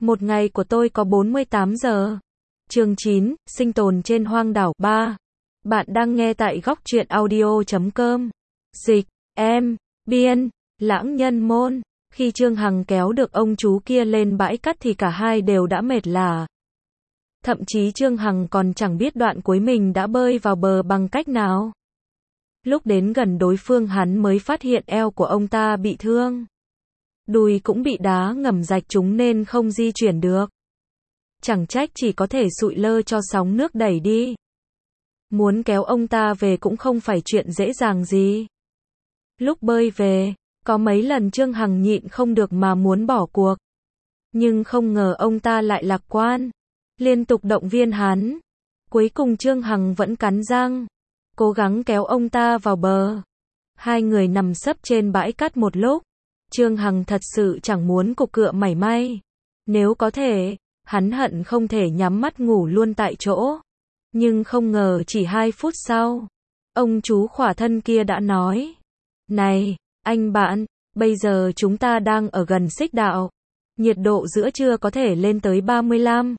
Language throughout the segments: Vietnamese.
Một ngày của tôi có 48 giờ. Chương 9, sinh tồn trên hoang đảo 3. Bạn đang nghe tại góc truyện audio.com. Dịch, em, biên, lãng nhân môn. Khi Trương Hằng kéo được ông chú kia lên bãi cát thì cả hai đều đã mệt lả. Thậm chí Trương Hằng còn chẳng biết đoạn cuối mình đã bơi vào bờ bằng cách nào. Lúc đến gần đối phương hắn mới phát hiện eo của ông ta bị thương. Đùi cũng bị đá ngầm rạch trúng nên không di chuyển được. Chẳng trách chỉ có thể sụi lơ cho sóng nước đẩy đi. Muốn kéo ông ta về cũng không phải chuyện dễ dàng gì. Lúc bơi về, có mấy lần Trương Hằng nhịn không được mà muốn bỏ cuộc. Nhưng không ngờ ông ta lại lạc quan, liên tục động viên hắn. Cuối cùng Trương Hằng vẫn cắn răng, cố gắng kéo ông ta vào bờ. Hai người nằm sấp trên bãi cát một lúc. Trương Hằng thật sự chẳng muốn cục cựa mảy may. Nếu có thể, hắn hận không thể nhắm mắt ngủ luôn tại chỗ. Nhưng không ngờ chỉ 2 phút sau, ông chú khỏa thân kia đã nói: "Này, anh bạn, bây giờ chúng ta đang ở gần xích đạo. Nhiệt độ giữa trưa có thể lên tới 35,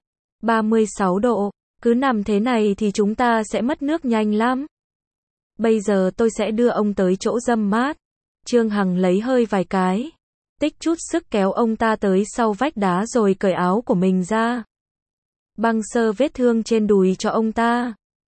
36 độ. Cứ nằm thế này thì chúng ta sẽ mất nước nhanh lắm. Bây giờ tôi sẽ đưa ông tới chỗ râm mát." Trương Hằng lấy hơi vài cái, tích chút sức kéo ông ta tới sau vách đá rồi cởi áo của mình ra. Băng sơ vết thương trên đùi cho ông ta.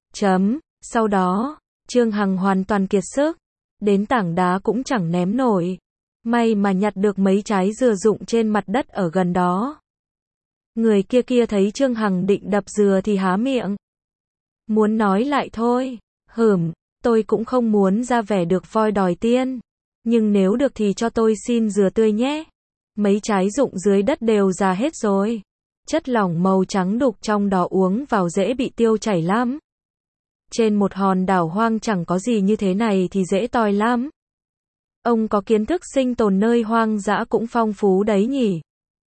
Sau đó, Trương Hằng hoàn toàn kiệt sức, đến tảng đá cũng chẳng ném nổi. May mà nhặt được mấy trái dừa rụng trên mặt đất ở gần đó. Người kia thấy Trương Hằng định đập dừa thì há miệng. Muốn nói lại thôi, tôi cũng không muốn ra vẻ được voi đòi tiên. Nhưng nếu được thì cho tôi xin dừa tươi nhé. Mấy trái rụng dưới đất đều già hết rồi. Chất lỏng màu trắng đục trong đó uống vào dễ bị tiêu chảy lắm. Trên một hòn đảo hoang chẳng có gì như thế này thì dễ toi lắm. Ông có kiến thức sinh tồn nơi hoang dã cũng phong phú đấy nhỉ.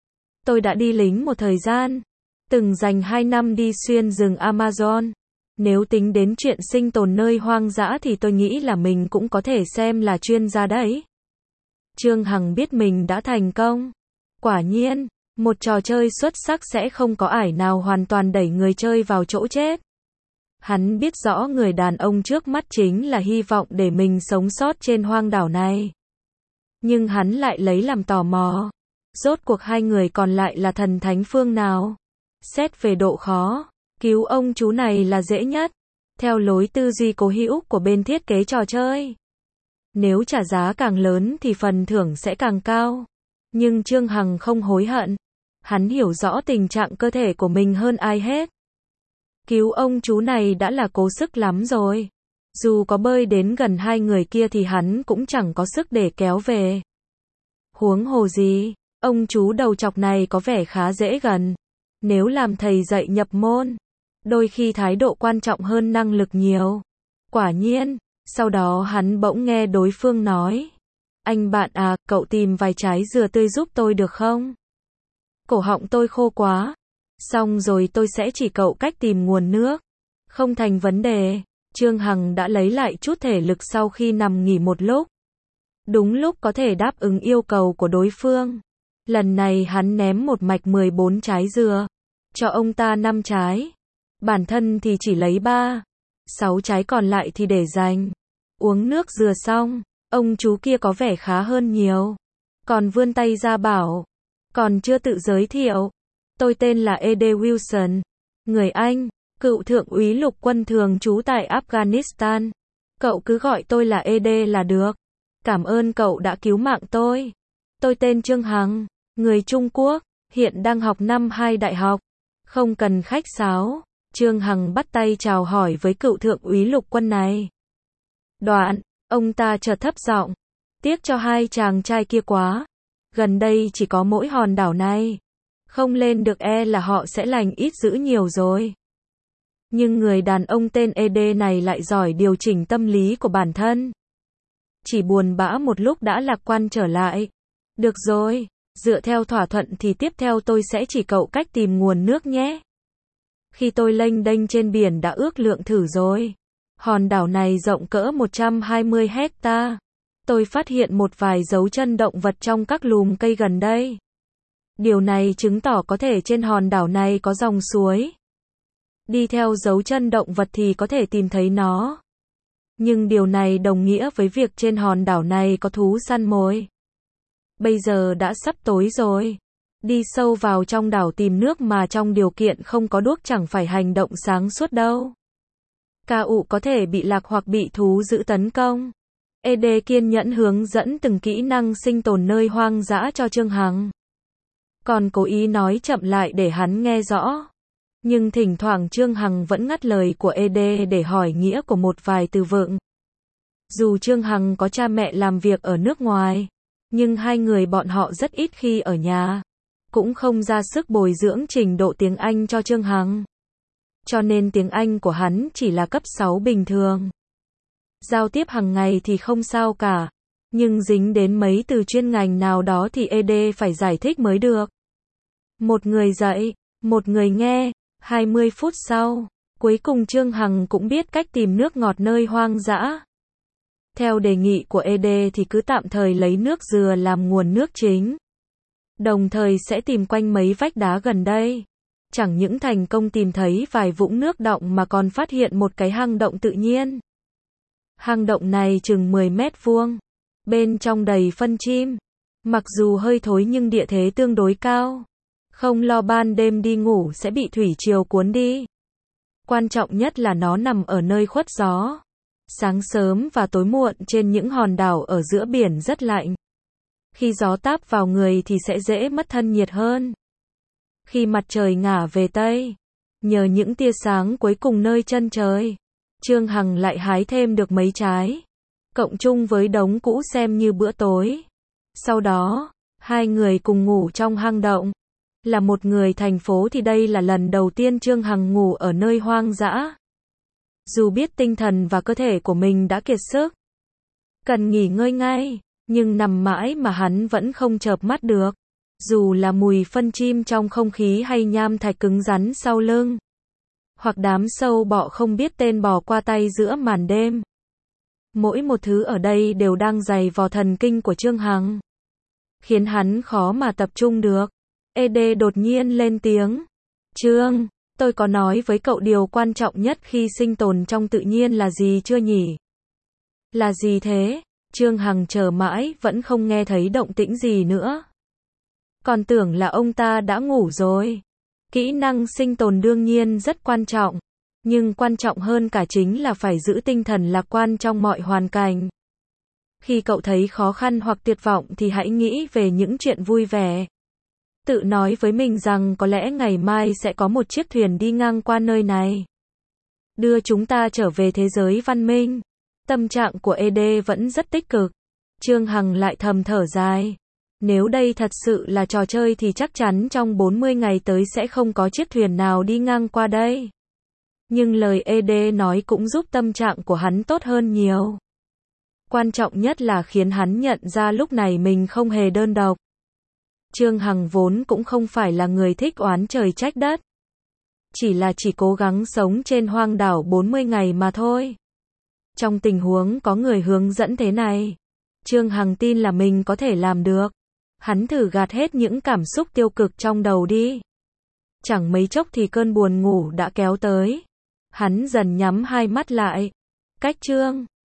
Tôi đã đi lính một thời gian, từng dành 2 năm đi xuyên rừng Amazon. Nếu tính đến chuyện sinh tồn nơi hoang dã thì tôi nghĩ là mình cũng có thể xem là chuyên gia đấy. Trương Hằng biết mình đã thành công. Quả nhiên, một trò chơi xuất sắc sẽ không có ải nào hoàn toàn đẩy người chơi vào chỗ chết. Hắn biết rõ người đàn ông trước mắt chính là hy vọng để mình sống sót trên hoang đảo này. Nhưng hắn lại lấy làm tò mò. Rốt cuộc hai người còn lại là thần thánh phương nào? Xét về độ khó, cứu ông chú này là dễ nhất, theo lối tư duy cố hữu của bên thiết kế trò chơi. Nếu trả giá càng lớn thì phần thưởng sẽ càng cao. Nhưng Trương Hằng không hối hận. Hắn hiểu rõ tình trạng cơ thể của mình hơn ai hết. Cứu ông chú này đã là cố sức lắm rồi. Dù có bơi đến gần hai người kia thì hắn cũng chẳng có sức để kéo về. Huống hồ gì, ông chú đầu chọc này có vẻ khá dễ gần. Nếu làm thầy dạy nhập môn, đôi khi thái độ quan trọng hơn năng lực nhiều. Quả nhiên, sau đó hắn bỗng nghe đối phương nói: "Anh bạn à, cậu tìm vài trái dừa tươi giúp tôi được không? Cổ họng tôi khô quá. Xong rồi tôi sẽ chỉ cậu cách tìm nguồn nước." Không thành vấn đề. Trương Hằng đã lấy lại chút thể lực sau khi nằm nghỉ một lúc. Đúng lúc có thể đáp ứng yêu cầu của đối phương. Lần này hắn ném một mạch 14 trái dừa, cho ông ta 5 trái. Bản thân thì chỉ lấy 3, 6 trái còn lại thì để dành. Uống nước dừa xong, ông chú kia có vẻ khá hơn nhiều. Còn vươn tay ra bảo: "Còn chưa tự giới thiệu. Tôi tên là E.D. Wilson, người Anh, cựu thượng úy lục quân thường trú tại Afghanistan. Cậu cứ gọi tôi là E.D. là được. Cảm ơn cậu đã cứu mạng tôi. Tôi tên Trương Hằng, người Trung Quốc, hiện đang học năm 2 đại học." Không cần khách sáo, Trương Hằng bắt tay chào hỏi với cựu thượng úy lục quân này. Đoạn, ông ta chợt thấp giọng: "Tiếc cho hai chàng trai kia quá. Gần đây chỉ có mỗi hòn đảo này. Không lên được là họ sẽ lành ít dữ nhiều rồi." Nhưng người đàn ông tên E.D. này lại giỏi điều chỉnh tâm lý của bản thân. Chỉ buồn bã một lúc đã lạc quan trở lại. "Được rồi, dựa theo thỏa thuận thì tiếp theo tôi sẽ chỉ cậu cách tìm nguồn nước nhé. Khi tôi lênh đênh trên biển đã ước lượng thử rồi. Hòn đảo này rộng cỡ 120 hecta. Tôi phát hiện một vài dấu chân động vật trong các lùm cây gần đây. Điều này chứng tỏ có thể trên hòn đảo này có dòng suối. Đi theo dấu chân động vật thì có thể tìm thấy nó. Nhưng điều này đồng nghĩa với việc trên hòn đảo này có thú săn mồi. Bây giờ đã sắp tối rồi. Đi sâu vào trong đảo tìm nước mà trong điều kiện không có đuốc chẳng phải hành động sáng suốt đâu. KU có thể bị lạc hoặc bị thú dữ tấn công. ED kiên nhẫn hướng dẫn từng kỹ năng sinh tồn nơi hoang dã cho Trương Hằng. Còn cố ý nói chậm lại để hắn nghe rõ. Nhưng thỉnh thoảng Trương Hằng vẫn ngắt lời của ED để hỏi nghĩa của một vài từ vựng. Dù Trương Hằng có cha mẹ làm việc ở nước ngoài, nhưng hai người bọn họ rất ít khi ở nhà. Cũng không ra sức bồi dưỡng trình độ tiếng Anh cho Trương Hằng. Cho nên tiếng Anh của hắn chỉ là cấp 6 bình thường. Giao tiếp hàng ngày thì không sao cả. Nhưng dính đến mấy từ chuyên ngành nào đó thì ED phải giải thích mới được. Một người dạy, một người nghe. 20 phút sau, cuối cùng Trương Hằng cũng biết cách tìm nước ngọt nơi hoang dã. Theo đề nghị của ED thì cứ tạm thời lấy nước dừa làm nguồn nước chính. Đồng thời sẽ tìm quanh mấy vách đá gần đây. Chẳng những thành công tìm thấy vài vũng nước đọng mà còn phát hiện một cái hang động tự nhiên. Hang động này chừng 10 mét vuông. Bên trong đầy phân chim. Mặc dù hơi thối nhưng địa thế tương đối cao. Không lo ban đêm đi ngủ sẽ bị thủy triều cuốn đi. Quan trọng nhất là nó nằm ở nơi khuất gió. Sáng sớm và tối muộn trên những hòn đảo ở giữa biển rất lạnh. Khi gió táp vào người thì sẽ dễ mất thân nhiệt hơn. Khi mặt trời ngả về Tây, nhờ những tia sáng cuối cùng nơi chân trời, Trương Hằng lại hái thêm được mấy trái. Cộng chung với đống cũ xem như bữa tối. Sau đó, hai người cùng ngủ trong hang động. Là một người thành phố thì đây là lần đầu tiên Trương Hằng ngủ ở nơi hoang dã. Dù biết tinh thần và cơ thể của mình đã kiệt sức, cần nghỉ ngơi ngay, nhưng nằm mãi mà hắn vẫn không chợp mắt được. Dù là mùi phân chim trong không khí hay nham thạch cứng rắn sau lưng, hoặc đám sâu bọ không biết tên bò qua tay giữa màn đêm. Mỗi một thứ ở đây đều đang giày vò thần kinh của Trương Hằng, khiến hắn khó mà tập trung được. ED đột nhiên lên tiếng. Trương, tôi có nói với cậu điều quan trọng nhất khi sinh tồn trong tự nhiên là gì chưa nhỉ? Là gì thế? Trương Hằng chờ mãi vẫn không nghe thấy động tĩnh gì nữa. Còn tưởng là ông ta đã ngủ rồi. Kỹ năng sinh tồn đương nhiên rất quan trọng. Nhưng quan trọng hơn cả chính là phải giữ tinh thần lạc quan trong mọi hoàn cảnh. Khi cậu thấy khó khăn hoặc tuyệt vọng thì hãy nghĩ về những chuyện vui vẻ. Tự nói với mình rằng có lẽ ngày mai sẽ có một chiếc thuyền đi ngang qua nơi này, đưa chúng ta trở về thế giới văn minh. Tâm trạng của ED vẫn rất tích cực. Trương Hằng lại thầm thở dài. Nếu đây thật sự là trò chơi thì chắc chắn trong 40 ngày tới sẽ không có chiếc thuyền nào đi ngang qua đây. Nhưng lời ED nói cũng giúp tâm trạng của hắn tốt hơn nhiều. Quan trọng nhất là khiến hắn nhận ra lúc này mình không hề đơn độc. Trương Hằng vốn cũng không phải là người thích oán trời trách đất. Chỉ cố gắng sống trên hoang đảo 40 ngày mà thôi. Trong tình huống có người hướng dẫn thế này, Trương Hằng tin là mình có thể làm được. Hắn thử gạt hết những cảm xúc tiêu cực trong đầu đi. Chẳng mấy chốc thì cơn buồn ngủ đã kéo tới. Hắn dần nhắm hai mắt lại. Cách Trương